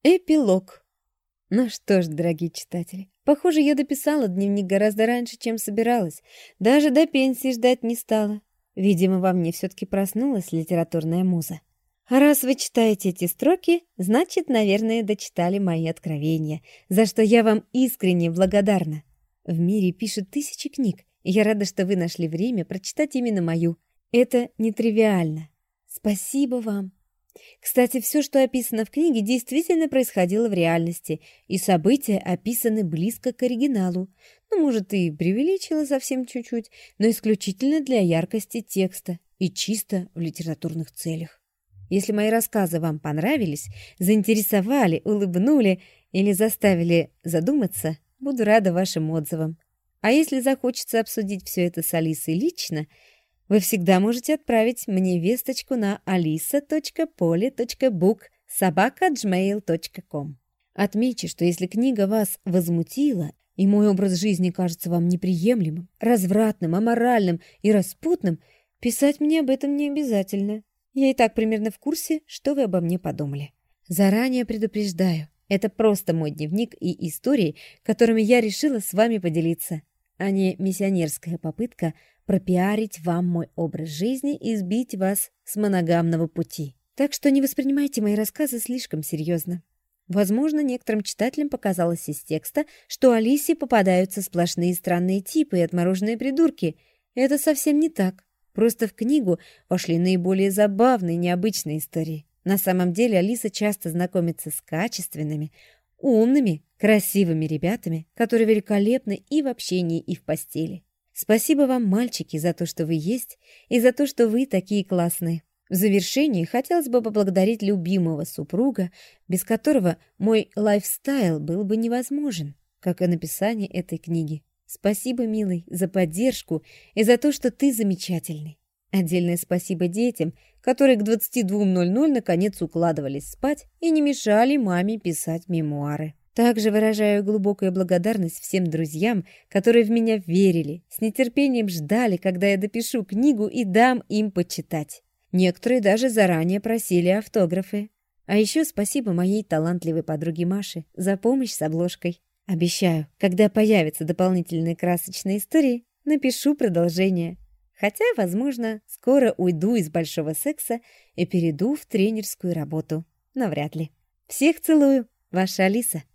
Эпилог. Ну что ж, дорогие читатели, похоже, я дописала дневник гораздо раньше, чем собиралась. Даже до пенсии ждать не стала. Видимо, во мне все-таки проснулась литературная муза. А раз вы читаете эти строки, значит, наверное, дочитали мои откровения, за что я вам искренне благодарна. В мире пишут тысячи книг, и я рада, что вы нашли время прочитать именно мою. Это нетривиально. Спасибо вам. Кстати, все, что описано в книге, действительно происходило в реальности, и события описаны близко к оригиналу. Ну, может, и преувеличила совсем чуть-чуть, но исключительно для яркости текста и чисто в литературных целях. Если мои рассказы вам понравились, заинтересовали, улыбнули или заставили задуматься, буду рада вашим отзывам. А если захочется обсудить все это с Алисой лично, вы всегда можете отправить мне весточку на alisa.poly.book@gmail.com. Отмечу, что если книга вас возмутила, и мой образ жизни кажется вам неприемлемым, развратным, аморальным и распутным, писать мне об этом не обязательно. Я и так примерно в курсе, что вы обо мне подумали. Заранее предупреждаю, это просто мой дневник и истории, которыми я решила с вами поделиться, а не миссионерская попытка пропиарить вам мой образ жизни и сбить вас с моногамного пути. Так что не воспринимайте мои рассказы слишком серьезно. Возможно, некоторым читателям показалось из текста, что Алисе попадаются сплошные странные типы и отмороженные придурки. Это совсем не так. Просто в книгу вошли наиболее забавные, необычные истории. На самом деле Алиса часто знакомится с качественными, умными, красивыми ребятами, которые великолепны и в общении, и в постели. Спасибо вам, мальчики, за то, что вы есть, и за то, что вы такие классные. В завершении хотелось бы поблагодарить любимого супруга, без которого мой лайфстайл был бы невозможен, как и написание этой книги. Спасибо, милый, за поддержку и за то, что ты замечательный. Отдельное спасибо детям, которые к 22:00 наконец укладывались спать и не мешали маме писать мемуары. Также выражаю глубокую благодарность всем друзьям, которые в меня верили, с нетерпением ждали, когда я допишу книгу и дам им почитать. Некоторые даже заранее просили автографы. А еще спасибо моей талантливой подруге Маше за помощь с обложкой. Обещаю, когда появятся дополнительные красочные истории, напишу продолжение. Хотя, возможно, скоро уйду из большого секса и перейду в тренерскую работу. Но вряд ли. Всех целую, ваша Алиса.